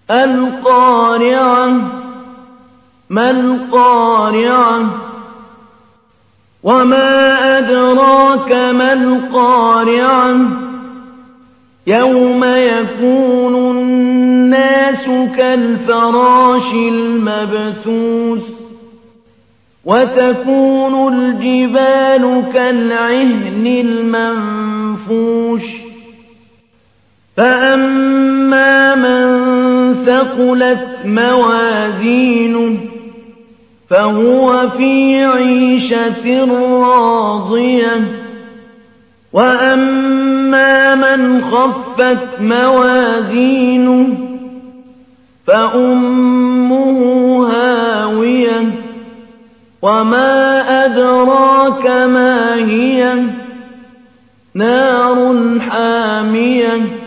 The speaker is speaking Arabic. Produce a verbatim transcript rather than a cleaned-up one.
القارعة ما القارعة وما أدراك ما القارعة يوم يكون الناس كالفراش المبثوث وتكون الجبال كالعهن المنفوش فأما من ثقلت موازينه فهو في عيشة راضية وأما من خفت موازينه فأمه هاوية وما أدراك ما هي نار حامية